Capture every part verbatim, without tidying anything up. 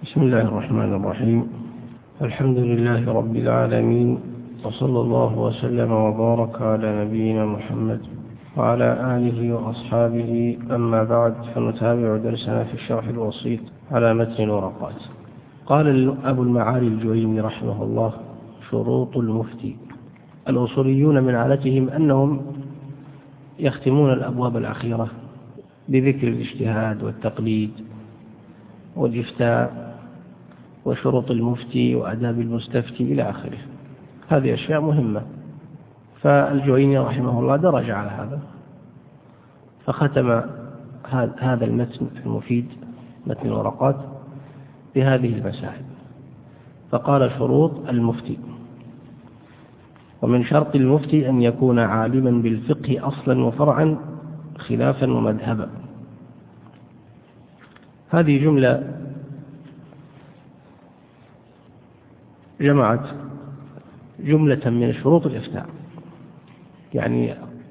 بسم الله الرحمن الرحيم. الحمد لله رب العالمين، وصلى الله وسلم وبارك على نبينا محمد وعلى آله وأصحابه. أما بعد، فنتابع درسنا في الشرح الوسيط على متن الورقات. قال أبو المعالي الجويني رحمه الله: شروط المفتي. الأصوليون من عادتهم أنهم يختمون الأبواب الأخيرة بذكر الاجتهاد والتقليد والإفتاء وشروط المفتي وآداب المستفتي إلى آخره. هذه أشياء مهمة، فالجويني رحمه الله درج على هذا، فختم هذا المتن المفيد، متن الورقات، بهذه المسائل. فقال: شروط المفتي. ومن شرط المفتي أن يكون عالما بالفقه أصلا وفرعا خلافا ومذهبا. هذه جملة جمعت جملة من شروط الإفتاء، يعني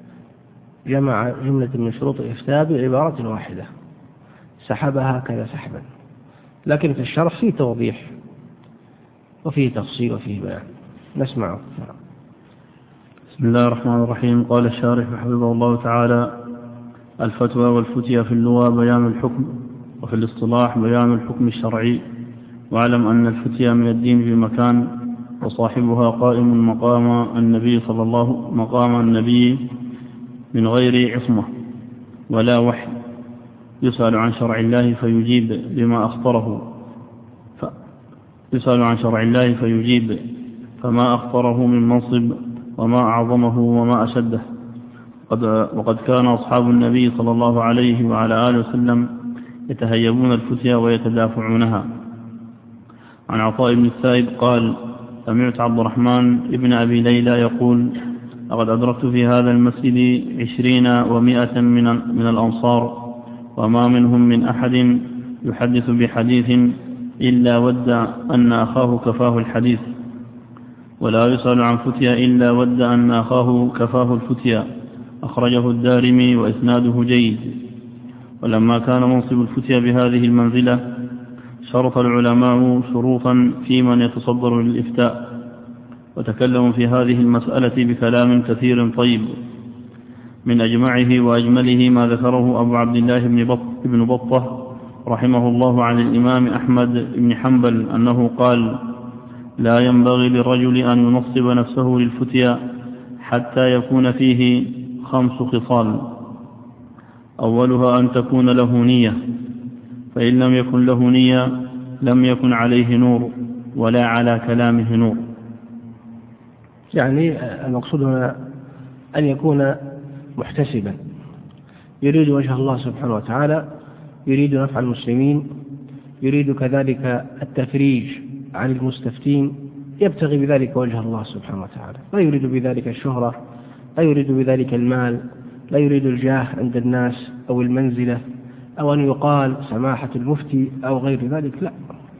جمع جملة من شروط الإفتاء بعبارة واحدة، سحبها هكذا سحبا، لكن في الشرح فيه توضيح وفيه تفصيل وفيه بيان. نسمعه. بسم الله الرحمن الرحيم. قال الشارح حفظه الله تعالى: الفتوى والفتيا في اللغة بيان الحكم، وفي الاصطلاح بيان الحكم الشرعي. واعلم أن الفتيا من الدين بمكان، وصاحبها قائم مقام النبي صلى الله مقام النبي من غير عصمة ولا وحي، يسأل عن شرع الله فيجيب بما أخطره ف... يسأل عن شرع الله فيجيب فما أخطره من منصب وما أعظمه وما أشده. قد وقد كان أصحاب النبي صلى الله عليه وعلى آله وسلم يتهيبون الفتيا ويتدافعونها. عن عطاء بن السائب قال: سمعت عبد الرحمن ابن أبي ليلى يقول: لقد أدركت في هذا المسجد عشرين ومائة من, من الأنصار، وما منهم من أحد يحدث بحديث إلا ود أن أخاه كفاه الحديث، ولا يسأل عن فتيا إلا ود أن أخاه كفاه الفتيا. أخرجه الدارمي وإسناده جيد. ولما كان منصب الفتيا بهذه المنزلة، شرط العلماء شروطا في من يتصدر للإفتاء، وتكلموا في هذه المسألة بكلام كثير طيب. من أجمعه وأجمله ما ذكره أبو عبد الله بن بطة رحمه الله عن الإمام أحمد بن حنبل أنه قال: لا ينبغي للرجل أن ينصب نفسه للفتيا حتى يكون فيه خمس خصال: أولها أن تكون له نية، فإن لم يكن له نية لم يكن عليه نور ولا على كلامه نور. يعني المقصود هنا أن يكون محتسبا، يريد وجه الله سبحانه وتعالى، يريد نفع المسلمين، يريد كذلك التفريج عن المستفتين، يبتغي بذلك وجه الله سبحانه وتعالى، لا يريد بذلك الشهرة، لا يريد بذلك المال، لا يريد الجاه عند الناس أو المنزلة أو أن يقال سماحة المفتي أو غير ذلك. لا،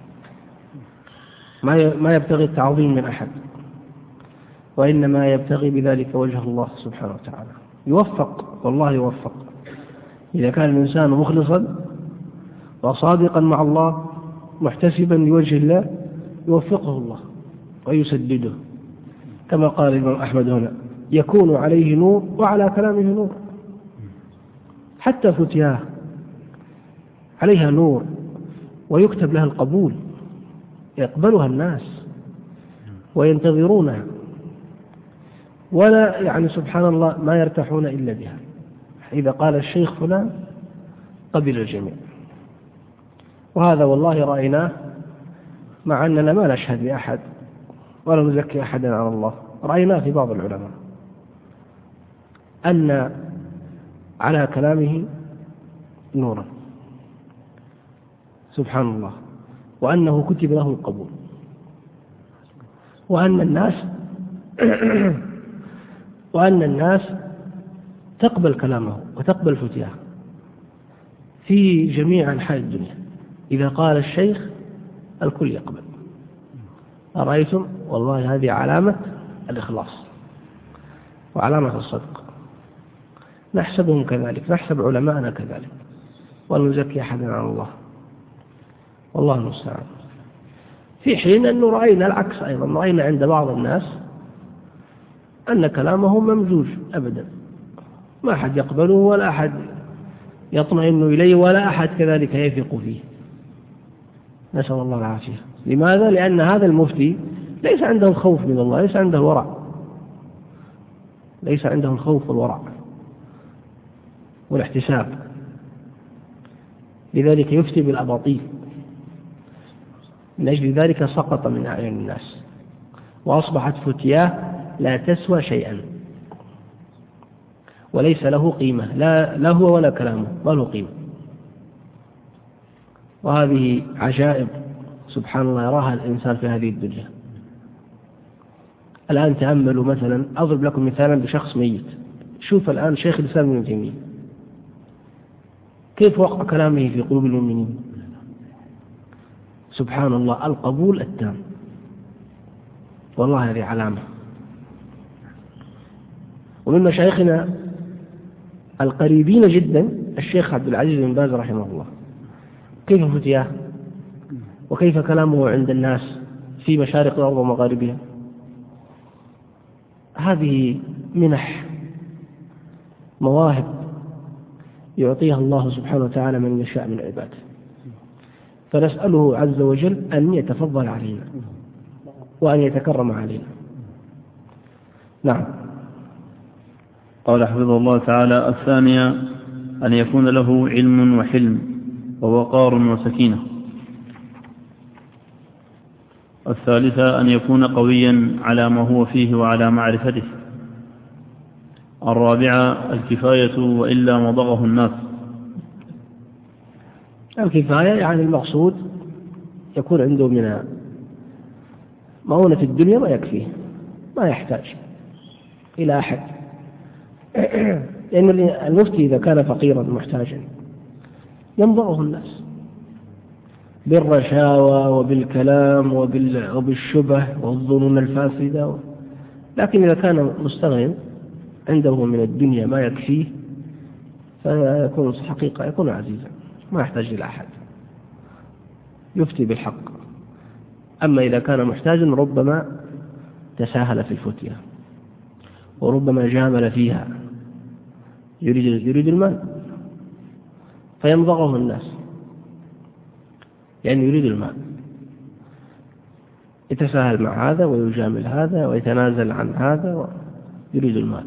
ما يبتغي التعظيم من أحد، وإنما يبتغي بذلك وجه الله سبحانه وتعالى. يوفق، والله يوفق، إذا كان الإنسان مخلصا وصادقا مع الله محتسبا لوجه الله يوفقه الله ويسدده، كما قال الإمام أحمد هنا: يكون عليه نور وعلى كلامه نور. حتى فتياه عليها نور ويكتب لها القبول، يقبلها الناس وينتظرونها، ولا يعني سبحان الله ما يرتاحون إلا بها. إذا قال الشيخ فلان قبل الجميع. وهذا والله رأيناه، مع أننا ما نشهد لأحد ولا نزكي أحدا على الله، رأيناه في بعض العلماء أن على كلامه نورا سبحان الله، وأنه كتب له القبول، وأن الناس وأن الناس تقبل كلامه وتقبل فتياه في جميع أنحاء الدنيا. إذا قال الشيخ الكل يقبل. أرأيتم؟ والله هذه علامة الإخلاص وعلامة الصدق. نحسبهم كذلك، نحسب علماءنا كذلك، ولا نزكي أحدا على الله. والله المستعان. في حين أنه رأينا العكس أيضا، رأينا عند بعض الناس أن كلامه ممزوج أبدا، ما أحد يقبله ولا أحد يطمئن إليه ولا أحد كذلك يثق فيه، نسأل الله العافية. لماذا؟ لأن هذا المفتي ليس عنده الخوف من الله، ليس عنده الورع، ليس عنده الخوف والورع والاحتساب، لذلك يفتي بالأباطيل، من أجل ذلك سقط من أعين الناس وأصبحت فتياه لا تسوى شيئا وليس له قيمة، لا له ولا كلامه ما له قيمة. وهذه عجائب سبحان الله يراها الإنسان في هذه الدنيا. الآن تأملوا مثلا، أضرب لكم مثالا بشخص ميت. شوف الآن شيخ الإسلام ابن تيمية كيف وقع كلامه في قلوب المؤمنين، سبحان الله، القبول التام. والله هذه علامة. ومن مشايخنا القريبين جدا الشيخ عبد العزيز بن باز رحمه الله، كيف فتياه وكيف كلامه عند الناس في مشارق الأرض ومغاربها. هذه منح، مواهب يعطيها الله سبحانه وتعالى من يشاء من عباده، فنسأله عز وجل أن يتفضل علينا وأن يتكرم علينا. نعم. قال حفظه الله تعالى: الثانية أن يكون له علم وحلم ووقار وسكينة. الثالثة أن يكون قويا على ما هو فيه وعلى معرفته. الرابعة الكفاية وإلا مضغه الناس. الكفاية يعني المقصود يكون عنده من مؤونة الدنيا ما يكفيه، ما يحتاج إلى أحد، لأن المفتي إذا كان فقيرا محتاجا ينضغه الناس بالرشاوى وبالكلام وبالشبه والظنون الفاسدة. لكن إذا كان مستغنٍ عنده من الدنيا ما يكفيه فيكون حقيقة يكون عزيزا، ما يحتاج إلى أحد، يفتي بالحق. أما إذا كان محتاجا ربما تساهل في الفتية وربما جامل فيها، يريد يريد المال فيمضغه الناس، يعني يريد المال، يتساهل مع هذا ويجامل هذا ويتنازل عن هذا ويريد المال.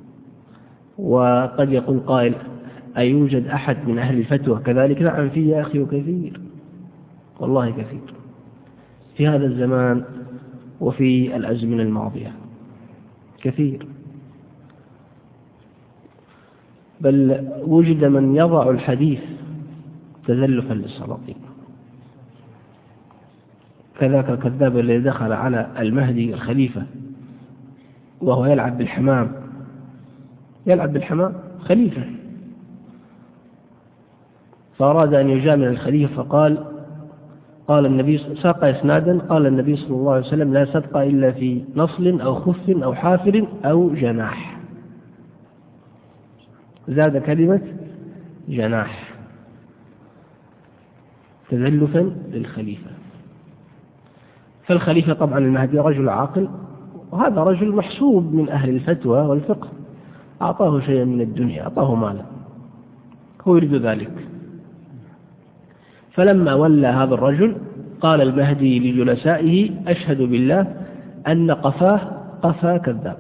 وقد يقول قائل: أيوجد أحد من أهل الفتوى كذلك؟ نعم في يا أخي، وكثير، والله كثير في هذا الزمان وفي الأزمنة الماضية، كثير. بل وجد من يضع الحديث تزلفا للسلاطين، كذاك الكذاب الذي دخل على المهدي الخليفة وهو يلعب بالحمام، يلعب بالحمام خليفة، فأراد أن يجامل الخليفة فقال قال النبي ساق إسنادا قال النبي صلى الله عليه وسلم: لا صدق إلا في نصل أو خف أو حافر أو جناح. زاد كلمة جناح تزلفا للخليفة. فالخليفة طبعا المهدي رجل عاقل، وهذا رجل محسوب من أهل الفتوى والفقه، أعطاه شيئا من الدنيا، أعطاه مالا، هو يريد ذلك. فلما ولى هذا الرجل قال المهدي لجلسائه: أشهد بالله أن قفاه قفا كذاب،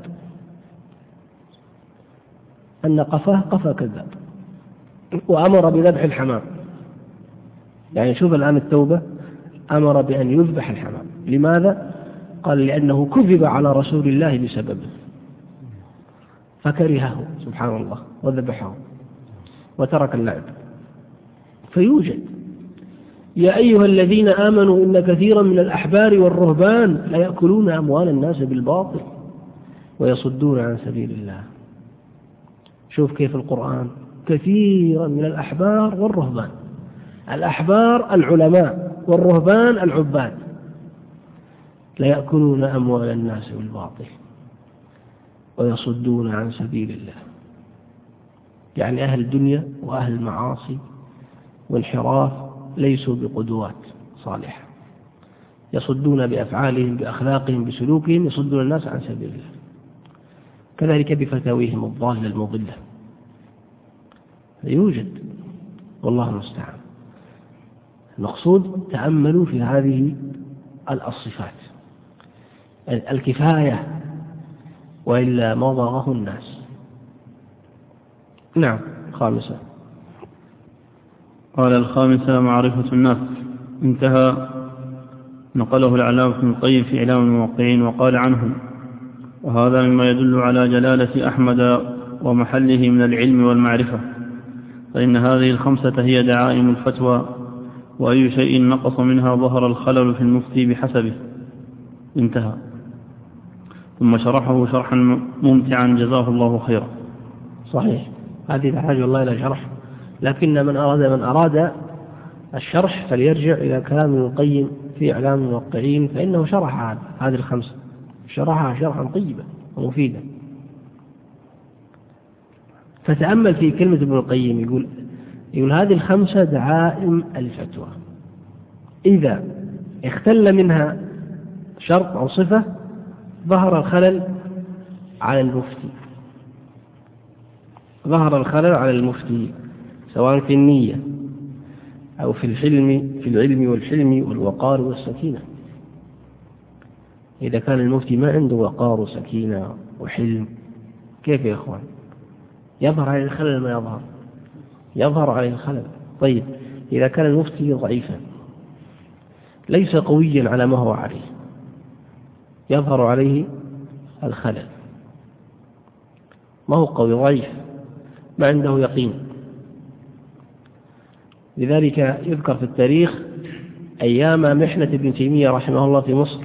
أن قفاه قفا كذاب، وأمر بذبح الحمام. يعني شوف الآن التوبة، أمر بأن يذبح الحمام. لماذا؟ قال: لأنه كذب على رسول الله بسببه، فكرهه سبحان الله وذبحه وترك اللعب. فيوجد: يا أيها الذين آمنوا إن كثيرا من الأحبار والرهبان لا يأكلون أموال الناس بالباطل ويصدون عن سبيل الله. شوف كيف القرآن: كثيرا من الأحبار والرهبان. الأحبار العلماء والرهبان العباد، لا يأكلون أموال الناس بالباطل ويصدون عن سبيل الله. يعني أهل الدنيا وأهل المعاصي وانحراف ليسوا بقدوات الصالحة، يصدون بأفعالهم بأخلاقهم بسلوكهم، يصدون الناس عن سبيل الله. كذلك بفتاويهم الضالة المضلة يوجد، والله المستعان. المقصود تأملوا في هذه الصفات الكفاية، وإلا ما ضاغه الناس. نعم. خامسة، قال الخامسة معرفة الناس. انتهى. نقله العلامة ابن القيم في إعلام الموقعين وقال عنه: وهذا مما يدل على جلالة أحمد ومحله من العلم والمعرفة، فإن هذه الخمسة هي دعائم الفتوى، وأي شيء نقص منها ظهر الخلل في المفتي بحسبه. انتهى. ثم شرحه شرحا ممتعا جزاه الله خيرا. صحيح، هذه تحتاج والله إلى شرح، لكن من أراد من أراد الشرح فليرجع إلى كلام ابن القيم في إعلام الموقعين، فإنه شرح هذه الخمسة، شرحها شرحا طيبا ومفيدا. فتأمل في كلمة ابن القيم، يقول يقول هذه الخمسة دعائم الفتوى، إذا اختل منها شرط أو صفة ظهر الخلل على المفتي، ظهر الخلل على المفتي سواء في النية أو في الحلم في العلم والحلم والوقار والسكينة. إذا كان المفتي ما عنده وقار وسكينة وحلم، كيف يا إخوان؟ يظهر عليه الخلل ما يظهر، يظهر عليه الخلل. طيب، إذا كان المفتي ضعيفا ليس قويا على ما هو عليه، يظهر عليه الخلل. ما هو قوي، ضعيف، ما عنده يقين. لذلك يذكر في التاريخ أيام محنة ابن تيمية رحمه الله في مصر،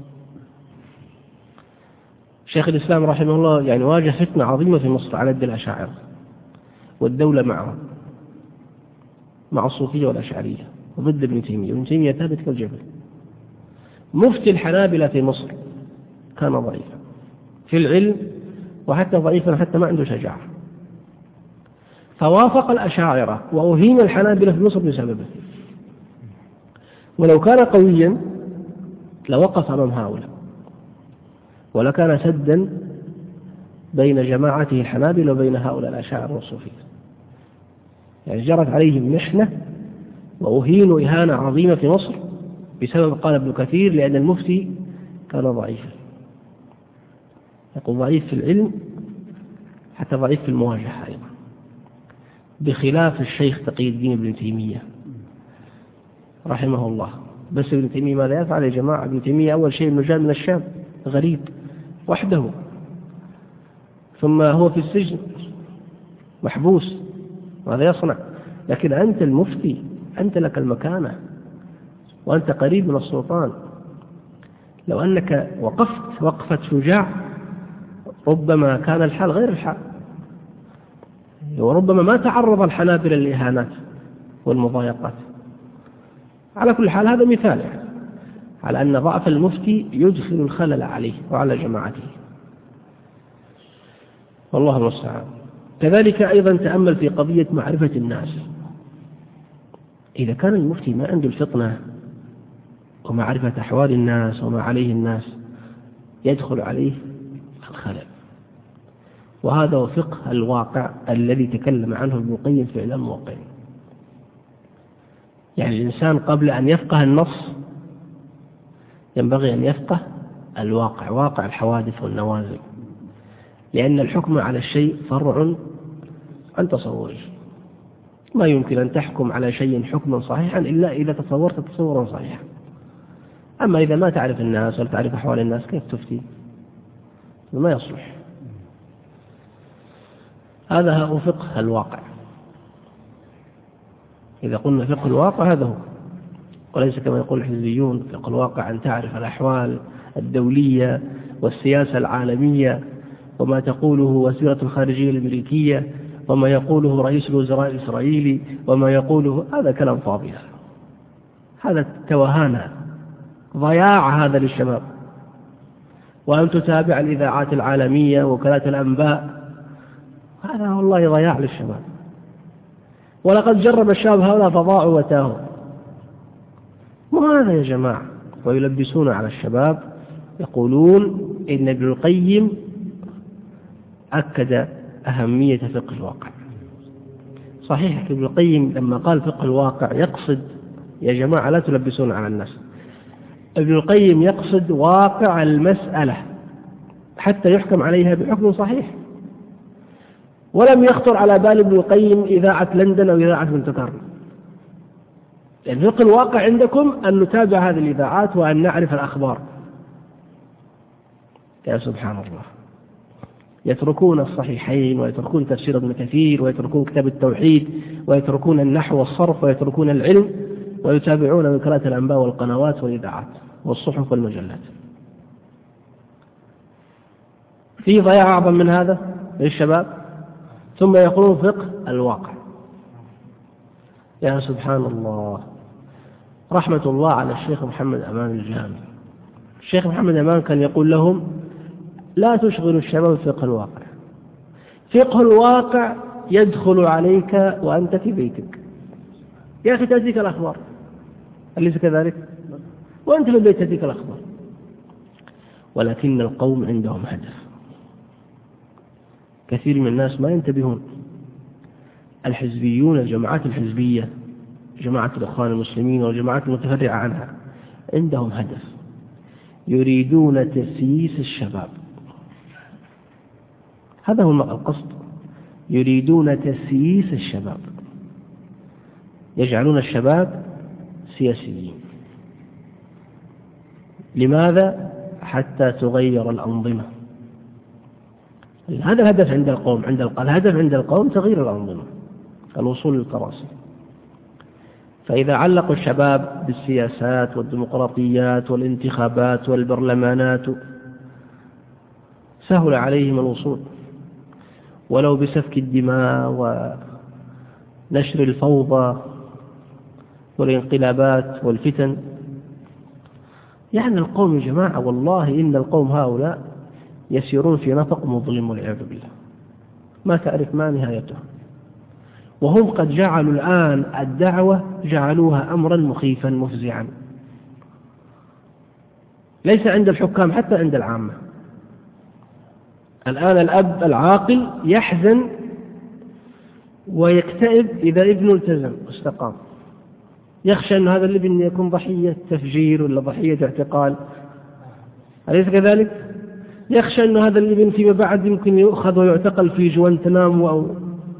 شيخ الإسلام رحمه الله يعني واجه فتنة عظيمة في مصر على يد الأشاعرة، والدولة معهم مع الصوفية والأشعرية وضد ابن تيمية، وابن تيمية ثابت كالجبل. مفتي الحنابلة في مصر كان ضعيفا في العلم، وحتى ضعيفا حتى ما عنده شجاعة، فوافق الأشاعرة وأهين الحنابلة في مصر بسببه. ولو كان قويا لوقف أمام هؤلاء، ولكان سدا بين جماعته الحنابلة وبين هؤلاء الأشاعرة والصوفية. يعني جرت عليهم محنة وأهينوا إهانة عظيمة في مصر بسبب، قال ابن كثير، لأن المفتي كان ضعيفا. يقول ضعيف في العلم حتى ضعيف في المواجهة أيضا، بخلاف الشيخ تقي الدين ابن تيمية رحمه الله. بس ابن تيمية ماذا يفعل يا جماعة؟ ابن تيمية أول شيء أنه جاء من الشام غريب وحده، ثم هو في السجن محبوس، ماذا يصنع؟ لكن أنت المفتي، أنت لك المكانة، وأنت قريب من السلطان. لو أنك وقفت وقفة شجاع ربما كان الحال غير الحال، وربما ما تعرض الحنابلة للإهانات والمضايقات. على كل حال هذا مثال على أن ضعف المفتي يدخل الخلل عليه وعلى جماعته، والله المستعان. كذلك أيضا تأمل في قضية معرفة الناس. إذا كان المفتي ما عنده الفطنة ومعرفة أحوال الناس وما عليه الناس، يدخل عليه الخلل. وهذا هو فقه الواقع الذي تكلم عنه ابن القيم في إعلام الموقعين. يعني الإنسان قبل أن يفقه النص ينبغي أن يفقه الواقع، واقع الحوادث والنوازل، لأن الحكم على الشيء فرع عن تصوره. ما يمكن أن تحكم على شيء حكما صحيحا إلا إذا تصورت تصورا صحيحا. أما إذا ما تعرف الناس ولا تعرف أحوال الناس كيف تفتي؟ ما يصلح. هذا هو فقه الواقع. إذا قلنا فقه الواقع هذا هو، وليس كما يقول الحزبيون فقه الواقع أن تعرف الأحوال الدولية والسياسة العالمية وما تقوله وزيرة الخارجية الأمريكية وما يقوله رئيس الوزراء الإسرائيلي وما يقوله. هذا كلام فاضي، هذا توهان، ضياع هذا للشباب. وأن تتابع الإذاعات العالمية وكالات الأنباء، هذا والله ضياع للشباب. ولقد جرب الشباب هؤلاء فضاعوا وتاهوا. وهذا يا جماعة، ويلبسون على الشباب يقولون إن ابن القيم أكد أهمية فقه الواقع. صحيح ابن القيم لما قال فقه الواقع يقصد، يا جماعة لا تلبسون على الناس، ابن القيم يقصد واقع المسألة حتى يحكم عليها بحكم صحيح. ولم يخطر على بال ابن القيم إذاعة لندن أو إذاعة مونت كارلو. يعني فقه الواقع عندكم أن نتابع هذه الإذاعات وأن نعرف الأخبار. يا سبحان الله، يتركون الصحيحين ويتركون تفسير ابن كثير ويتركون كتاب التوحيد ويتركون النحو والصرف ويتركون العلم ويتابعون وكالات الأنباء والقنوات والإذاعات والصحف والمجلات. في ضياع أعظم من هذا للشباب، ثم يقولون فقه الواقع. يا سبحان الله، رحمة الله على الشيخ محمد أمان الجامي. الشيخ محمد أمان كان يقول لهم لا تشغلوا الشباب فقه الواقع، فقه الواقع يدخل عليك وأنت في بيتك. يا أخي تأتيك الأخبار، أليس كذلك؟ وأنت في البيت تأتيك الأخبار. ولكن القوم عندهم هدف. كثير من الناس ما ينتبهون. الحزبيون، الجماعات الحزبية، جماعة الإخوان المسلمين والجماعات المتفرعة عنها، عندهم هدف، يريدون تسييس الشباب. هذا هو القصد، يريدون تسييس الشباب، يجعلون الشباب سياسيين. لماذا؟ حتى تغير الأنظمة. هذا الهدف عند القوم، عند القوم الهدف عند القوم تغيير الأنظمة، الوصول للكراسي. فإذا علقوا الشباب بالسياسات والديمقراطيات والانتخابات والبرلمانات سهل عليهم الوصول، ولو بسفك الدماء ونشر الفوضى والانقلابات والفتن. يعني القوم يا جماعة والله إن القوم هؤلاء يسيرون في نفق مظلم والعياذ بالله، ما تعرف ما نهايته. وهم قد جعلوا الآن الدعوة جعلوها أمرا مخيفا مفزعا، ليس عند الحكام حتى عند العامة. الآن الأب العاقل يحزن ويكتئب إذا ابنه التزم واستقام، يخشى أن هذا الابن يكون ضحية تفجير ولا ضحية اعتقال، أليس كذلك؟ يخشى أن هذا الابن فيما بعد يمكن يؤخذ ويعتقل في جوانتنامو. أو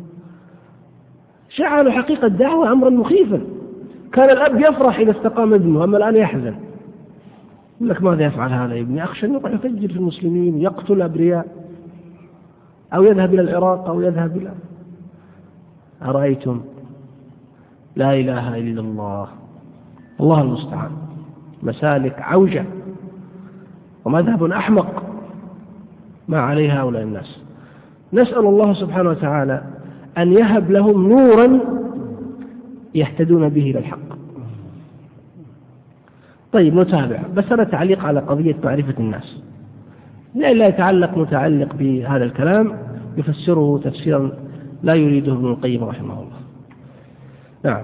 جعلوا حقيقة الدعوة أمرا مخيفا. كان الأب يفرح إذا استقام ابنه، أما الآن يحزن، يقول لك ماذا يفعل هذا ابني؟ أخشى أن يروح يفجر في المسلمين، يقتل أبرياء، أو يذهب إلى العراق أو يذهب إلى. أرأيتم؟ لا إله إلا الله، الله المستعان. مسالك عوجة ومذهب أحمق ما عليها هؤلاء الناس. نسأل الله سبحانه وتعالى أن يهب لهم نورا يهتدون به إلى الحق. طيب نتابع، بس أنا تعليق على قضية معرفة الناس، لا يتعلق متعلق بهذا الكلام يفسره تفسيرا لا يريده ابن القيم رحمه الله. نعم.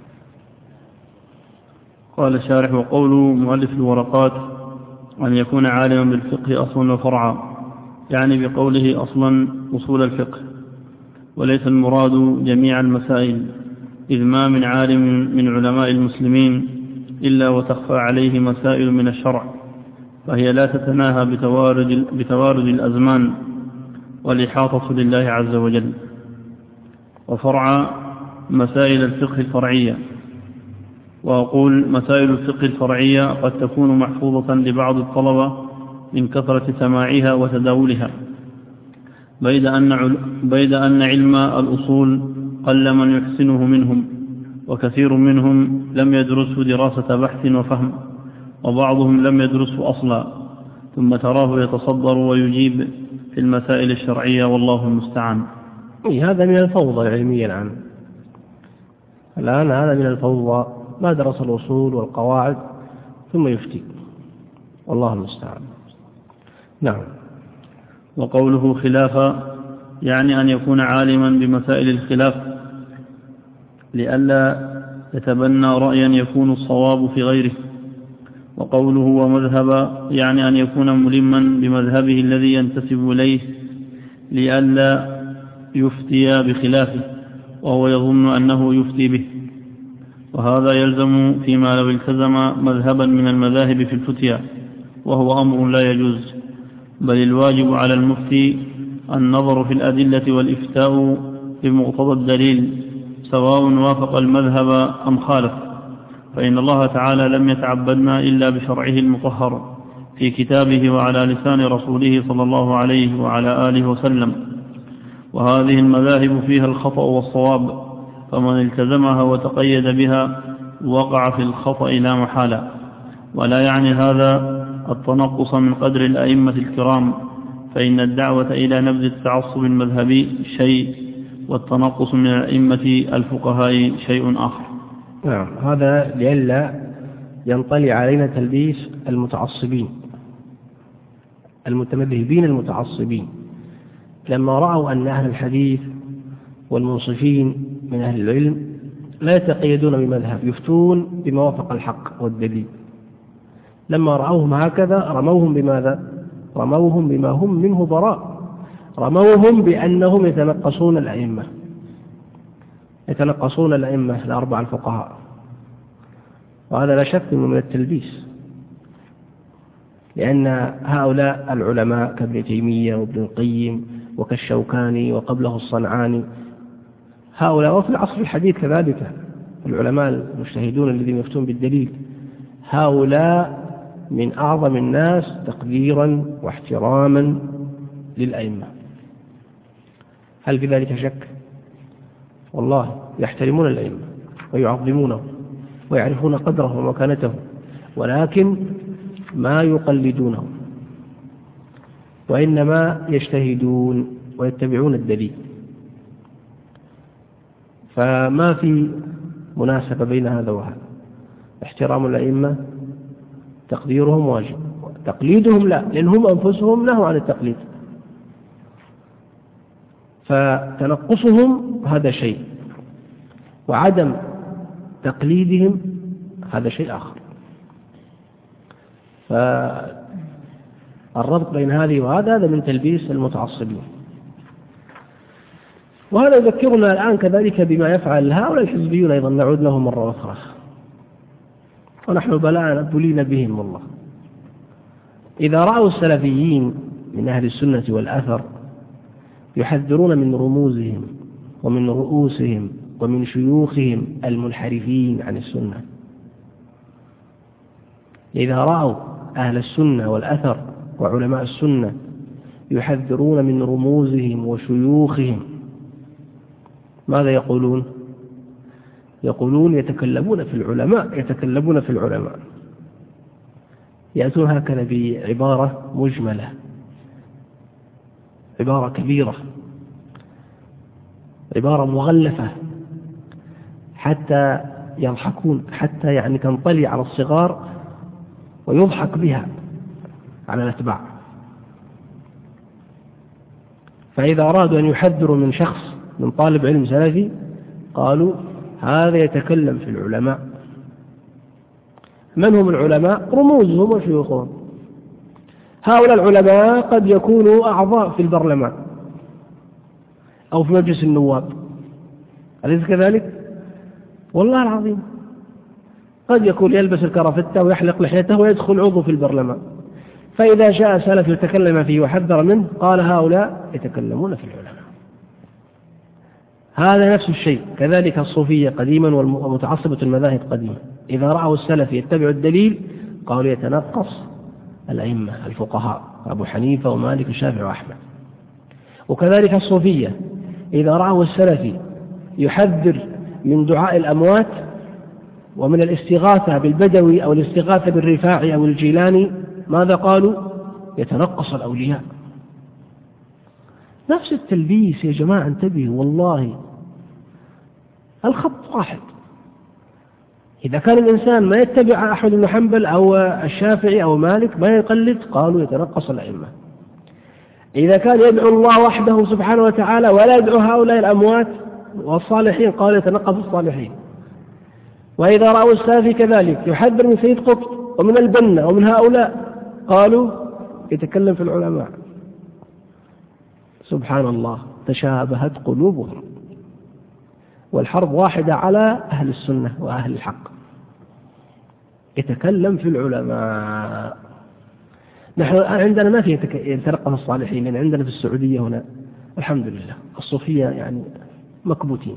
قال الشارح: وقول مؤلف الورقات أن يكون عالما بالفقه أصلا وفرعا، يعني بقوله أصلا أصول الفقه، وليس المراد جميع المسائل، إذ ما من عالم من علماء المسلمين إلا وتخفى عليه مسائل من الشرع، فهي لا تتناهى بتوارد, بتوارد الأزمان والإحاطة لله عز وجل. وفرع مسائل الفقه الفرعية، وأقول مسائل الفقه الفرعية قد تكون محفوظة لبعض الطلبة من كثرة سماعها وتداولها، بيد أن, بيد أن علم الأصول قل من يحسنه منهم، وكثير منهم لم يدرسه دراسة بحث وفهم، وبعضهم لم يدرسه أصلا، ثم تراه يتصدر ويجيب في المسائل الشرعية، والله المستعان. هذا من الفوضى علميا الآن. الآن هذا من الفوضى، ما درس الأصول والقواعد ثم يفتي، والله المستعان. نعم. وقوله خلافا يعني أن يكون عالما بمسائل الخلاف، لئلا يتبنى رأيا يكون الصواب في غيره. وقوله ومذهب يعني أن يكون ملما بمذهبه الذي ينتسب إليه لئلا يفتي بخلافه وهو يظن أنه يفتي به، وهذا يلزم فيما لو التزم مذهبا من المذاهب في الفتيا، وهو أمر لا يجوز، بل الواجب على المفتي النظر في الأدلة والإفتاء بمقتضى الدليل سواء وافق المذهب أم خالف، فإن الله تعالى لم يتعبدنا إلا بشرعه المطهر في كتابه وعلى لسان رسوله صلى الله عليه وعلى آله وسلم، وهذه المذاهب فيها الخطأ والصواب، فمن التزمها وتقيد بها وقع في الخطأ لا محالة. ولا يعني هذا التنقص من قدر الأئمة الكرام، فإن الدعوة إلى نبذ التعصب المذهبي شيء، والتنقص من الأئمة الفقهاء شيء آخر. نعم، هذا لئلا ينطلي علينا تلبيس المتعصبين المتمذهبين المتعصبين، لما رأوا أن أهل الحديث والمنصفين من أهل العلم لا يتقيدون بمذهب، يفتون بما وافق الحق والدليل، لما رأوهم هكذا رموهم بماذا؟ رموهم بما هم منه براء، رموهم بأنهم يتنقصون الأئمة يتنقصون الأئمة الأربعة الفقهاء، وهذا لا شك من التلبيس، لأن هؤلاء العلماء كابن تيمية وابن القيم وكالشوكاني وقبله الصنعاني، هؤلاء وفي العصر الحديث كذلك العلماء المجتهدون الذين يفتون بالدليل، هؤلاء من أعظم الناس تقديرا واحتراما للأئمة. هل في ذلك شك؟ والله يحترمون الأئمة ويعظمونه ويعرفون قدره ومكانته، ولكن ما يقلدونه، وإنما يجتهدون ويتبعون الدليل، فما في مناسبة بين هذا وهذا. احترام الأئمة تقديرهم واجب، تقليدهم لا، لأنهم أنفسهم نهوا عن التقليد، فتنقصهم هذا شيء، وعدم تقليدهم هذا شيء آخر. فالربط بين هذه وهذا هذا من تلبيس المتعصبين. وهذا يذكرنا الآن كذلك بما يفعل هؤلاء الحزبيون أيضا، نعود لهم مرة أخرى، ونحن بلاء بلينا بهم والله. إذا رأوا السلفيين من أهل السنة والأثر يحذرون من رموزهم ومن رؤوسهم ومن شيوخهم المنحرفين عن السنة، إذا رأوا أهل السنة والأثر وعلماء السنة يحذرون من رموزهم وشيوخهم، ماذا يقولون؟ يقولون يتكلمون في العلماء يتكلمون في العلماء يأتون هكذا بعبارة مجملة، عبارة كبيرة، عبارة مغلفة، حتى يضحكون، حتى يعني تنطلي على الصغار ويضحك بها على الأتباع. فإذا أرادوا أن يحذروا من شخص من طالب علم سلفي قالوا هذا يتكلم في العلماء. من هم العلماء؟ رموزهم وشيوخهم. هؤلاء العلماء قد يكونوا أعضاء في البرلمان أو في مجلس النواب، أليس كذلك؟ والله العظيم قد يكون يلبس الكرافتة ويحلق لحيته ويدخل عضو في البرلمان، فإذا جاء سلف يتكلم فيه وحذر منه قال هؤلاء يتكلمون في العلماء. هذا نفس الشيء كذلك الصوفية قديما ومتعصبة المذاهب قديما، إذا رأوا السلف يتبعوا الدليل قالوا يتنقص الأئمة الفقهاء أبو حنيفة ومالك والشافعي وأحمد. وكذلك الصوفية إذا رأوا السلف يحذر من دعاء الأموات ومن الاستغاثة بالبدوي أو الاستغاثة بالرفاعي أو الجيلاني ماذا قالوا؟ يتنقص الأولياء. نفس التلبيس يا جماعة، انتبهوا والله الخط واحد. إذا كان الإنسان ما يتبع أحمد بن حنبل أو الشافعي أو مالك ما يقلد قالوا يتنقص الأئمة. إذا كان يدعو الله وحده سبحانه وتعالى ولا يدعو هؤلاء الأموات والصالحين قالوا يتنقص الصالحين. وإذا رأوا السلفي كذلك يحذر من سيد قطب ومن البنا ومن هؤلاء قالوا يتكلم في العلماء. سبحان الله، تشابهت قلوبهم، والحرب واحدة على أهل السنة وأهل الحق. يتكلم في العلماء. نحن عندنا ما في يترقى الصالحين، لأن عندنا في السعودية هنا الحمد لله الصوفية يعني مكبوتين،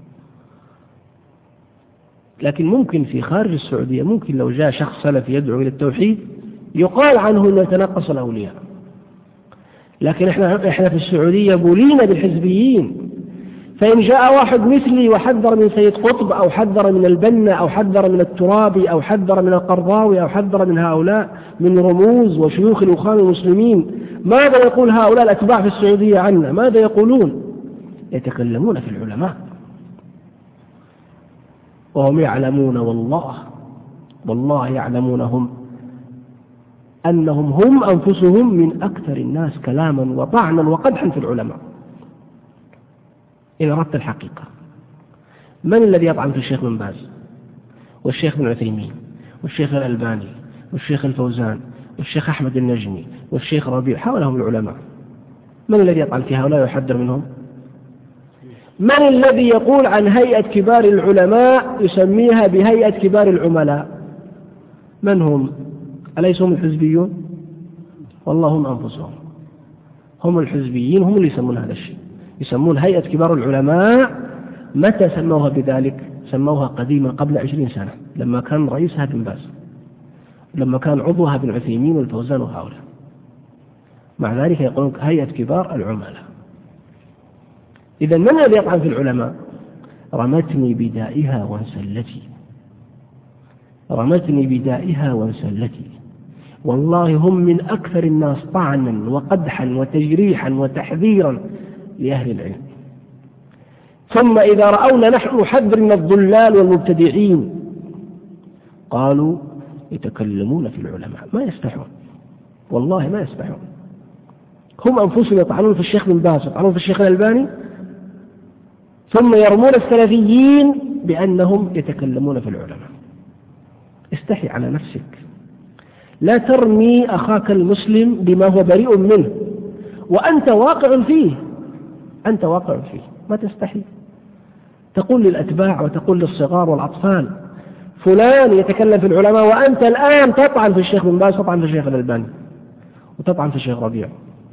لكن ممكن في خارج السعودية ممكن لو جاء شخص سلفي يدعو إلى التوحيد يقال عنه أنه يتنقص الأولياء. لكن إحنا, إحنا في السعودية بولينا بالحزبيين، فإن جاء واحد مثلي وحذر من سيد قطب أو حذر من البنا أو حذر من الترابي أو حذر من القرضاوي أو حذر من هؤلاء من رموز وشيوخ الأخوان المسلمين، ماذا يقول هؤلاء الأتباع في السعودية عنا؟ ماذا يقولون؟ يتكلمون في العلماء وهم يعلمون، والله والله يعلمون هم أنهم هم أنفسهم من أكثر الناس كلاما وطعنا وقدحا في العلماء. إن أردت الحقيقة، من الذي يطعن في الشيخ بن باز والشيخ بن عثيمين والشيخ الألباني والشيخ الفوزان والشيخ أحمد النجمي والشيخ ربيع؟ حولهم العلماء. من الذي يطعن في هؤلاء ويحذر منهم؟ من الذي يقول عن هيئة كبار العلماء يسميها بهيئة كبار العملاء؟ من هم؟ أليس هم الحزبيون؟ والله هم أنفسهم هم الحزبيين، هم اللي يسمون هذا الشيء، يسمون هيئة كبار العلماء. متى سموها بذلك؟ سموها قديما قبل عشرين سنة لما كان رئيسها بن باز، لما كان عضوها بن عثيمين والفوزان وهؤلاء. مع ذلك يقولون هيئة كبار العملاء. إذا من الذي يطعن في العلماء؟ رمتني بدائها وانسلتي، رمتني بدائها وانسلتي. والله هم من أكثر الناس طعنا وقدحا وتجريحا وتحذيرا لأهل العلم. ثم إذا رأونا نحن نحذر من الضلال والمبتدعين قالوا يتكلمون في العلماء. ما يستحون، والله ما يستحون. هم أنفسهم يطعنون في الشيخ بن باز، يطعنون في الشيخ الألباني، ثم يرمون السلفيين بأنهم يتكلمون في العلماء. استحي على نفسك، لا ترمي أخاك المسلم بما هو بريء منه وأنت واقع فيه، أنت واقع فيه، ما تستحي. تقول للأتباع وتقول للصغار والأطفال فلان يتكلم في العلماء، وأنت الآن تطعن في الشيخ بن باز، تطعن في الشيخ الألباني، وتطعن في الشيخ ربيع.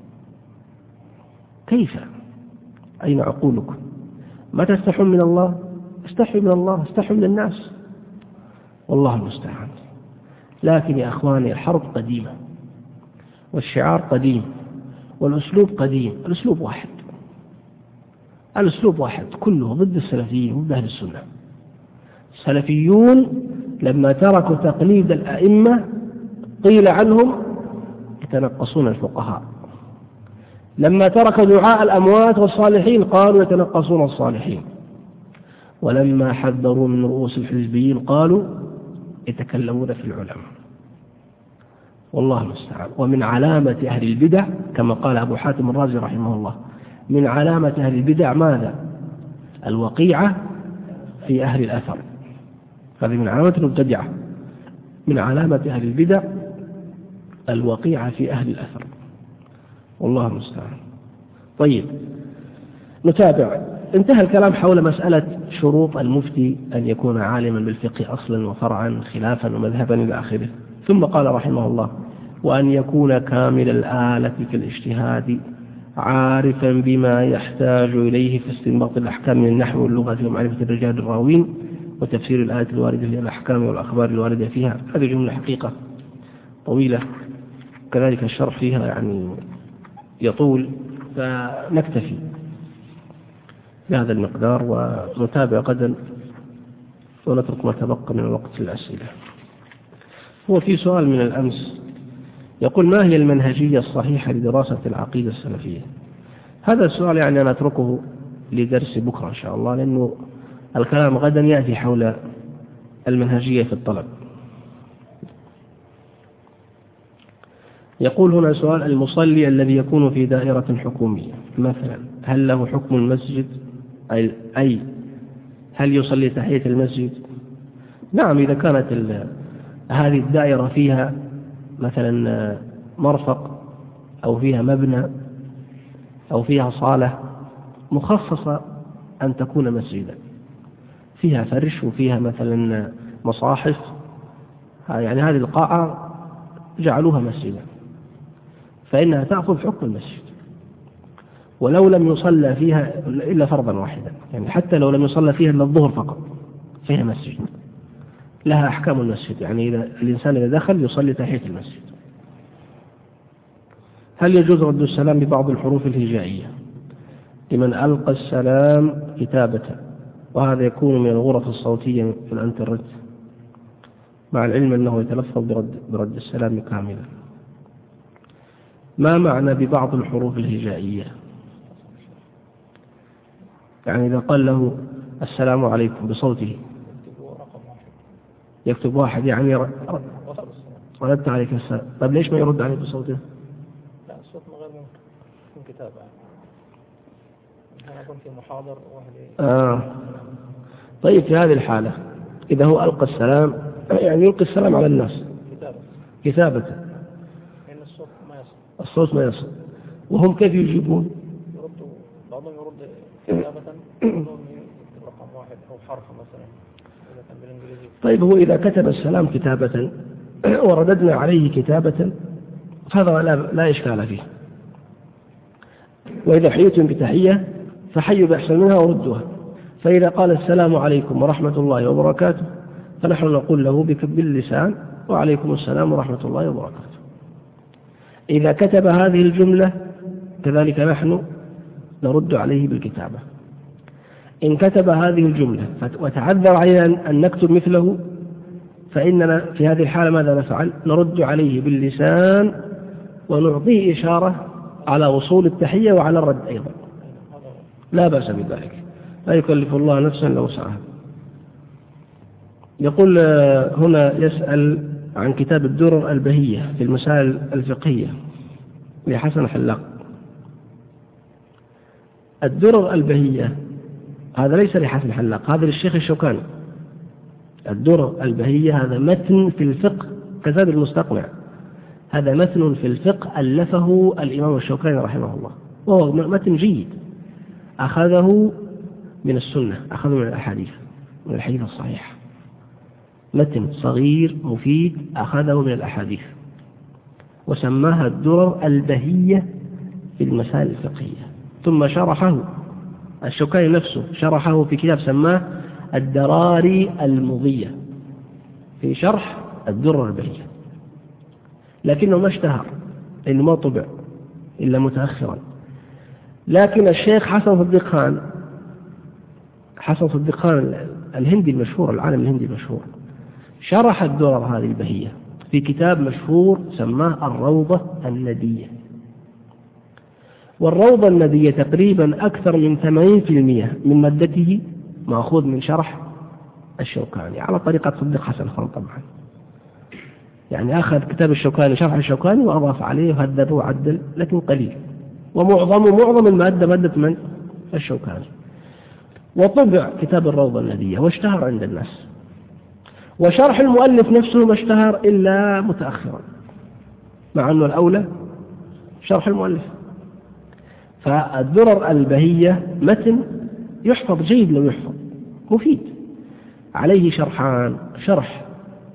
كيف؟ أين عقولكم؟ ما تستحون من الله؟ استحوا من الله، استحوا من الناس، والله المستعان. لكن يا أخواني الحرب قديمة والشعار قديم والأسلوب قديم. الأسلوب واحد، الأسلوب واحد كله ضد السلفيين وضد أهل السنة. السلفيون لما تركوا تقليد الأئمة قيل عنهم يتنقصون الفقهاء، لما تركوا دعاء الأموات والصالحين قالوا يتنقصون الصالحين، ولما حذروا من رؤوس الحزبيين قالوا يتكلمون في العلماء. والله المستعان. ومن علامة أهل البدع كما قال أبو حاتم الرازي رحمه الله، من علامة أهل البدع ماذا؟ الوقيعة في أهل الأثر. هذه من علامة المبتدعة. من علامة أهل البدع الوقيعة في أهل الأثر، والله المستعان. طيب نتابع. انتهى الكلام حول مسألة شروط المفتي أن يكون عالما بالفقه أصلا وفرعا خلافا ومذهبا إلى آخره. ثم قال رحمه الله: وأن يكون كامل الآلة في الاجتهاد عارفا بما يحتاج إليه في استنباط الأحكام من النحو واللغة ومعرفة الرجال الراوين وتفسير الآيات الواردة في الأحكام والأخبار الواردة فيها. هذه جملة حقيقة طويلة، كذلك الشرح فيها يعني يطول، فنكتفي بهذا المقدار ونتابع غدا ونترك ما تبقى من الوقت للأسئلة. هو في سؤال من الأمس يقول: ما هي المنهجية الصحيحة لدراسة العقيدة السلفية؟ هذا السؤال يعني أنا أتركه لدرس بكرة إن شاء الله، لأنه الكلام غدا يأتي حول المنهجية في الطلب. يقول هنا سؤال: المصلي الذي يكون في دائرة حكومية مثلا هل له حكم المسجد؟ أي هل يصلي تحية المسجد نعم، إذا كانت هذه الدائرة فيها مثلا مرفق أو فيها مبنى أو فيها صالة مخصصة أن تكون مسجدا، فيها فرش وفيها مثلا مصاحف، يعني هذه القاعة جعلوها مسجدا، فإنها تأخذ حكم المسجد ولو لم يصلى فيها إلا فرضا واحدا، يعني حتى لو لم يصلى فيها إلا الظهر فقط فيها مسجد، لها أحكام المسجد. يعني إذا الإنسان إذا دخل يصلي تحية المسجد. هل يجوز رد السلام ببعض الحروف الهجائية لمن ألقى السلام كتابة، وهذا يكون من الغرف الصوتية في الانترنت، مع العلم أنه يتلفظ برد, برد السلام كاملا؟ ما معنى ببعض الحروف الهجائية؟ يعني إذا قال له السلام عليكم بصوته يكتب واحد، يعني ردت عليك السلام. طيب ليش ما يرد عليه بصوته؟ لا، الصوت غير ممكن كتابة. أنا أكون في محاضر واحد آه. طيب في هذه الحالة إذا هو ألقى السلام، يعني يلقي السلام على الناس كتابة كتابة، لأن الصوت ما يصل الصوت ما يصل، وهم كيف يجيبون؟ يردوا، بعضهم يرد كتابة، بعضهم رقم واحد أو حرف مثلا إذا كان بالإنجليزي. طيب هو إذا كتب السلام كتابة ورددنا عليه كتابة فهذا لا, لا إشكال فيه، وإذا حييتم بتحية فحيوا بأحسن منها وردوها. فإذا قال السلام عليكم ورحمة الله وبركاته فنحن نقول له باللسان وعليكم السلام ورحمة الله وبركاته. إذا كتب هذه الجملة كذلك نحن نرد عليه بالكتابة. إن كتب هذه الجملة وتعذر علينا أن نكتب مثله فإننا في هذه الحالة ماذا نفعل؟ نرد عليه باللسان ونعطيه إشارة على وصول التحية وعلى الرد أيضا، لا بأس بذلك، لا يكلف الله نفسا إلا وسعها. يقول هنا يسأل عن كتاب الدرر البهية في المسائل الفقهية لحسن حلاق. الدرر البهية هذا ليس لحسن حلاق، هذا للشيخ الشوكاني. الدرر البهية هذا متن في الفقه كزاد المستقنع، هذا متن في الفقه ألفه الإمام الشوكاني رحمه الله، وهو متن جيد، أخذه من السنة، أخذه من الأحاديث، من الحديث الصحيح، متن صغير مفيد أخذه من الأحاديث، وسماها الدرر البهية في المسائل الفقهية. ثم شرحه الشوكاني نفسه، شرحه في كتاب سماه الدراري المضية في شرح الدرر البهية، لكنه ما اشتهر لأنه ما طبع إلا متأخرا. لكن الشيخ حسن صديق خان، حسن صديق خان الهندي المشهور، العالم الهندي المشهور، شرح الدرر هذه البهية في كتاب مشهور سماه الروضة الندية. والروضة الندية تقريبا أكثر من ثمانين بالمئة من مادته مأخوذ من شرح الشوكاني على طريقة صديق حسن خان طبعا، يعني أخذ كتاب الشوكاني شرح الشوكاني وأضاف عليه وهذب وعدل، لكن قليل، ومعظم معظم المادة مادة من الشوكاني. وطبع كتاب الروضة الندية واشتهر عند الناس، وشرح المؤلف نفسه ما اشتهر إلا متأخرا، مع أنه الأولى شرح المؤلف. فالدرر البهية متن يحفظ جيد، لو يحفظ مفيد، عليه شرحان، شرح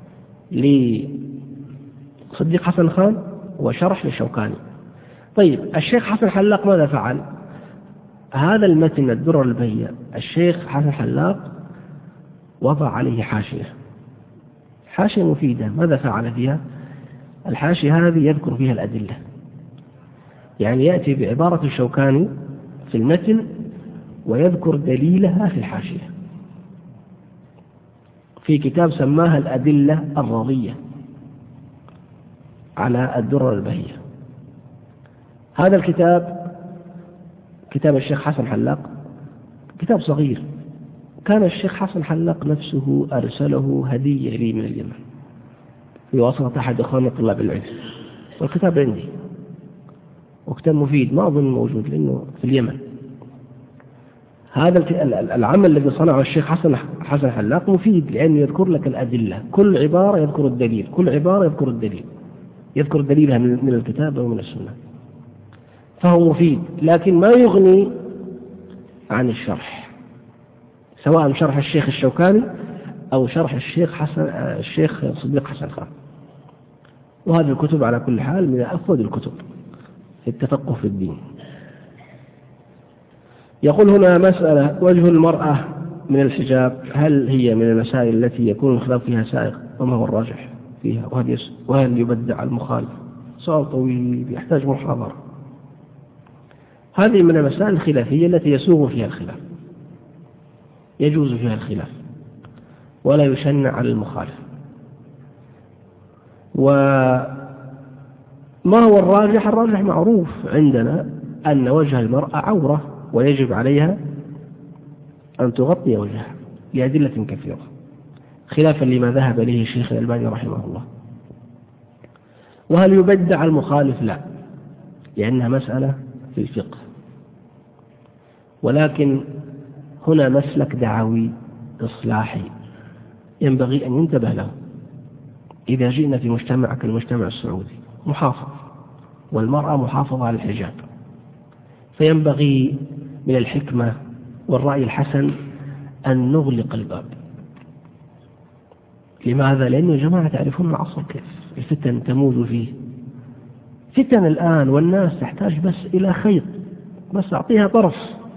لصديق حسن خان وشرح للشوكاني. طيب الشيخ حسن حلاق ماذا فعل؟ هذا المتن الدرر البهية الشيخ حسن حلاق وضع عليه حاشية، حاشية مفيدة. ماذا فعل فيها؟ الحاشية هذه يذكر فيها الأدلة، يعني يأتي بعبارة الشوكاني في المتن ويذكر دليلها في الحاشية، في كتاب سماها الأدلة الرضية على الدرر البهية. هذا الكتاب كتاب الشيخ حسن حلاق، كتاب صغير، كان الشيخ حسن حلاق نفسه أرسله هدية لي من اليمن بواسطة أحد إخواننا طلاب العلم، والكتاب عندي، وكتاب مفيد ما أظن موجود لأنه في اليمن. هذا العمل الذي صنعه الشيخ حسن حسن حلاق مفيد، لأنه يذكر لك الأدلة، كل عبارة يذكر الدليل، كل عبارة يذكر الدليل، يذكر دليلها من الكتاب ومن السنة، فهو مفيد، لكن ما يغني عن الشرح، سواء شرح الشيخ الشوكاني أو شرح الشيخ حسن الشيخ صديق حسن خان. وهذه الكتب على كل حال من أفضل الكتب في التفقه في الدين. يقول هنا مسألة: وجه المرأة من الحجاب هل هي من المسائل التي يكون الخلاف فيها سائغ؟ وما هو الراجح فيها؟ وهل يبدع المخالف؟ سؤال طويل يحتاج محاضرة. هذه من المسائل الخلافية التي يسوغ فيها الخلاف، يجوز فيها الخلاف ولا يشنع على المخالف. وما هو الراجح؟ الراجح معروف عندنا أن وجه المرأة عورة ويجب عليها أن تغطي وجهها لأدلة كثيرة، خلافا لما ذهب إليه الشيخ الألباني رحمه الله. وهل يبدع المخالف؟ لا، لأنها مسألة في الفقه، ولكن هنا مسلك دعوي إصلاحي ينبغي أن ينتبه له. إذا جئنا في مجتمع كالمجتمع السعودي محافظ، والمرأة محافظة على الحجاب، فينبغي من الحكمة والرأي الحسن أن نغلق الباب. لماذا؟ لأنه يا جماعة تعرفون العصر كيف الفتن تموج فيه، فتن الآن، والناس تحتاج بس إلى خيط، بس أعطيها طرف.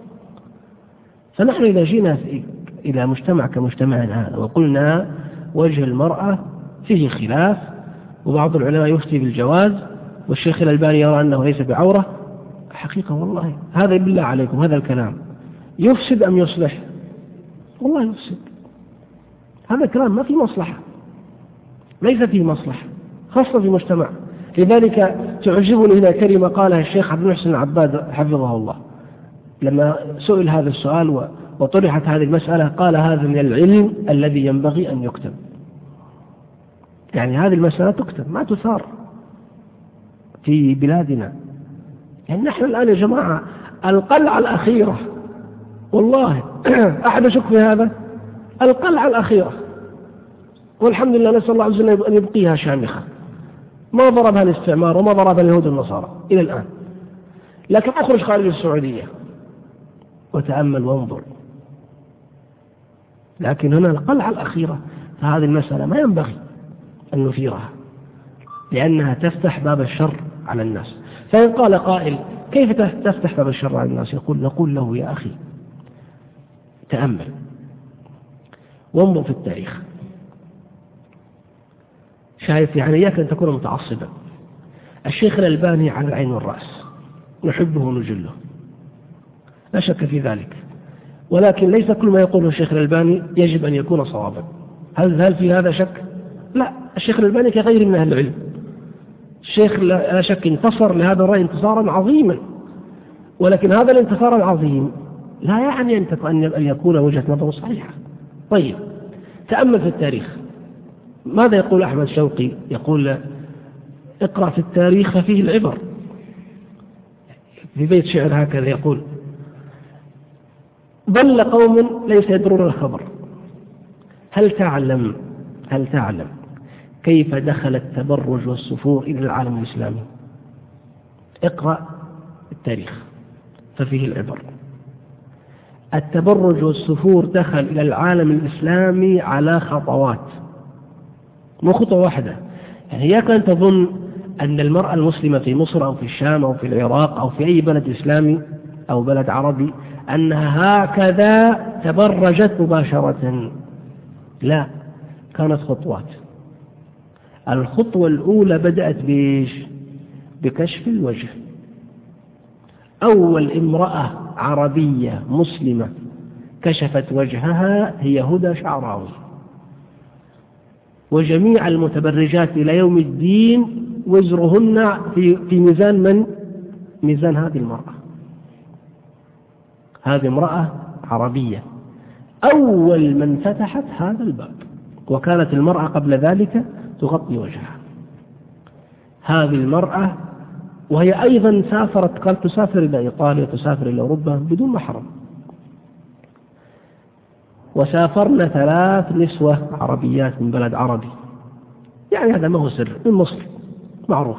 فنحن إذا جينا إلى مجتمع كمجتمعنا هذا وقلنا وجه المرأة فيه خلاف، وبعض العلماء يفتي بالجواز، والشيخ الألباني يرى أنه ليس بعورة، حقيقة والله هذا بالله عليكم هذا الكلام يفسد أم يصلح؟ والله يفسد. هذا الكلام ما فيه مصلحة، ليس فيه مصلحة، خاصة في مجتمع. لذلك تعجبني هنا كلمة قالها الشيخ عبد المحسن العباد حفظه الله، لما سئل هذا السؤال وطرحت هذه المسألة قال: هذا من العلم الذي ينبغي أن يكتب. يعني هذه المسألة تكتب، ما تثار في بلادنا. يعني نحن الآن يا جماعة القلعة الأخيرة، والله أحد يشك في هذا، القلعة الأخيرة، والحمد لله نسأل الله عز وجل أن يبقيها شامخة، ما ضربها الاستعمار وما ضربها اليهود والنصارى إلى الآن. لكن أخرج خارج السعودية وتأمل وانظر، لكن هنا القلعة الأخيرة، فهذه المسألة ما ينبغي أن نثيرها، لأنها تفتح باب الشر على الناس. فإن قال قائل: كيف تفتح باب الشر على الناس؟ يقول نقول له: يا أخي تأمل وانظر في التاريخ. شايف؟ يعني إياك أن تكون متعصبا. الشيخ الألباني على العين والرأس، نحبه ونجله، لا شك في ذلك، ولكن ليس كل ما يقوله الشيخ الألباني يجب أن يكون صوابا. هل هل في هذا شك؟ لا، الشيخ الألباني كغير من أهل العلم، الشيخ لا شك انتصر لهذا الرأي انتصارا عظيما، ولكن هذا الانتصار العظيم لا يعني أن يكون وجهة نظره صحيحة. طيب تأمل في التاريخ، ماذا يقول أحمد شوقي؟ يقول: اقرأ في التاريخ فيه العبر. في بيت شعر هكذا يقول: ضل قوم ليس يدرون الخبر، هل تعلم هل تعلم كيف دخل التبرج والسفور إلى العالم الإسلامي؟ اقرأ التاريخ ففيه العبر. التبرج والسفور دخل إلى العالم الإسلامي على خطوات، مو خطوة واحدة. يعني إياك أن تظن أن المرأة المسلمة في مصر أو في الشام أو في العراق أو في أي بلد إسلامي أو بلد عربي أنها هكذا تبرجت مباشرة، لا، كانت خطوات. الخطوة الأولى بدأت بإيش؟ بكشف الوجه. أول امرأة عربية مسلمة كشفت وجهها هي هدى شعراوي، وجميع المتبرجات إلى يوم الدين وزرهن في في ميزان من؟ ميزان هذه المرأة. هذه امرأة عربية أول من فتحت هذا الباب، وكانت المرأة قبل ذلك تغطي وجهها. هذه المرأة وهي أيضا سافرت، قال تسافر إلى إيطاليا، تسافر إلى أوروبا بدون محرم، وسافرنا ثلاث نسوة عربيات من بلد عربي، يعني هذا ما هو سر، من مصر معروف.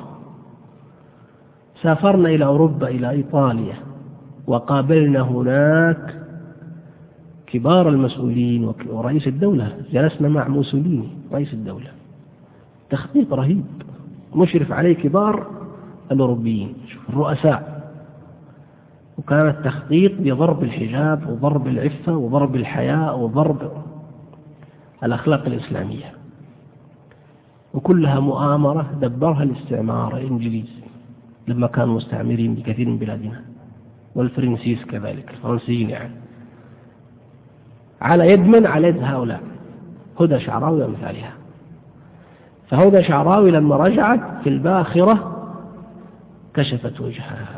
سافرنا إلى أوروبا إلى إيطاليا، وقابلنا هناك كبار المسؤولين ورئيس الدولة، جلسنا مع موسوليني رئيس الدولة، تخطيط رهيب مشرف عليه كبار الأوروبيين الرؤساء، وكان التخطيط بضرب الحجاب وضرب العفة وضرب الحياء وضرب الأخلاق الإسلامية، وكلها مؤامرة دبرها الاستعمار الإنجليزي لما كانوا مستعمرين بكثير من بلادنا، والفرنسيس كذلك، الفرنسيين يعني، على يد من؟ على يد هؤلاء، هدى شعراوي ومثالها. فهدى شعراوي لما رجعت في الباخرة كشفت وجهها،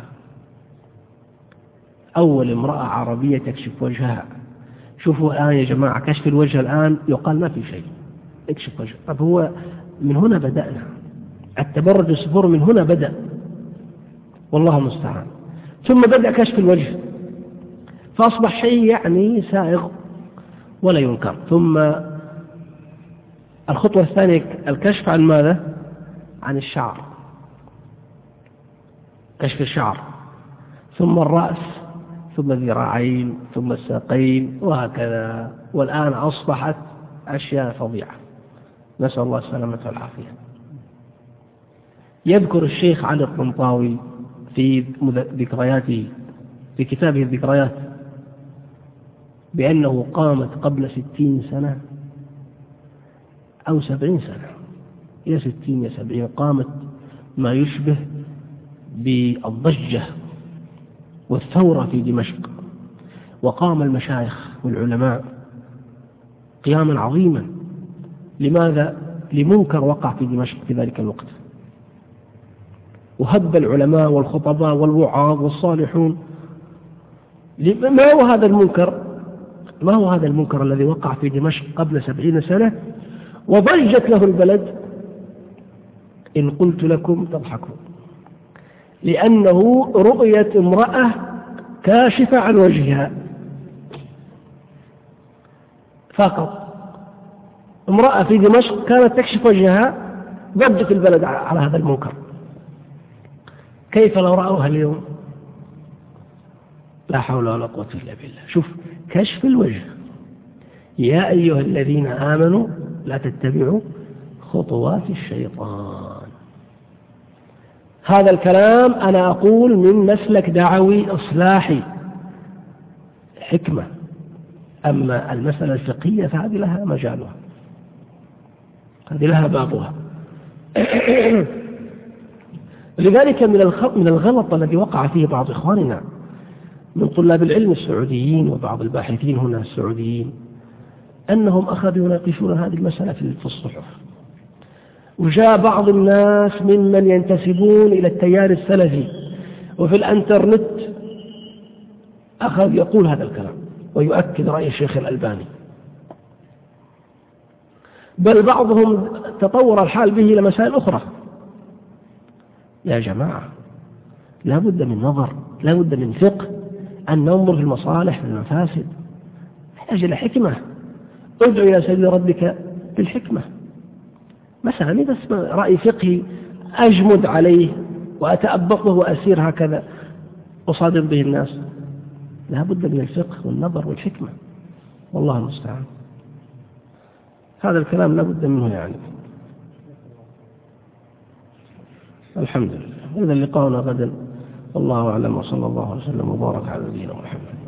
أول امرأة عربية تكشف وجهها. شوفوا الآن يا جماعة، كشف الوجه الآن يقال ما في شيء، اكشف وجهه. طب هو من هنا بدأنا التبرج الصفور، من هنا بدأ والله المستعان. ثم بدأ كشف الوجه فأصبح شيء يعني سائغ ولا ينكر. ثم الخطوة الثانية الكشف عن ماذا؟ عن الشعر، كشف الشعر، ثم الرأس، ثم الذراعين، ثم الساقين، وهكذا. والآن أصبحت أشياء فظيعة، نسأل الله السلامة والعافية. يذكر الشيخ علي الطنطاوي في ذكرياته في كتابه الذكريات بأنه قامت قبل ستين سنة أو سبعين سنة، يا ستين يا سبعين، قامت ما يشبه بالضجة والثورة في دمشق، وقام المشايخ والعلماء قياما عظيما. لماذا؟ لمنكر وقع في دمشق في ذلك الوقت، وهب العلماء والخطباء والوعاظ والصالحون. ما هو هذا المنكر؟ ما هو هذا المنكر الذي وقع في دمشق قبل سبعين سنة وضجت له البلد؟ إن قلت لكم تضحكون، لأنه رؤية امرأة كاشفة عن وجهها فقط. امرأة في دمشق كانت تكشف وجهها، ضجت البلد على هذا المنكر. كيف لو رأوها اليوم؟ لا حول ولا قوة إلا بالله. شوف كشف الوجه، يا أيها الذين آمنوا لا تتبعوا خطوات الشيطان. هذا الكلام أنا أقول من مسلك دعوي إصلاحي حكمة. أما المسألة الفقهية فهذه لها مجالها، هذه لها بابها. لذلك من الغلط الذي وقع فيه بعض إخواننا من طلاب العلم السعوديين وبعض الباحثين هنا السعوديين أنهم أخذوا يناقشون هذه المسألة في الصحف، وجاء بعض الناس ممن ينتسبون إلى التيار السلفي وفي الانترنت أخذ يقول هذا الكلام ويؤكد رأي الشيخ الألباني، بل بعضهم تطور الحال به إلى مسائل أخرى. يا جماعة لا بد من نظر، لا بد من فقه، أن ننظر في المصالح في المفاسد، نحتاج إلى حكمة. ادعو إلى سبيل ربك بالحكمة. مثلا بس رأي فقهي أجمد عليه وأتأبطه وأسير هكذا أصادم به الناس، لا بد من الفقه والنظر والحكمة، والله المستعان. هذا الكلام لا بد منه يعني. الحمد لله. هذا اللقاءنا غدا، والله أعلم، وصلى الله وسلم وبارك على نبينا محمد.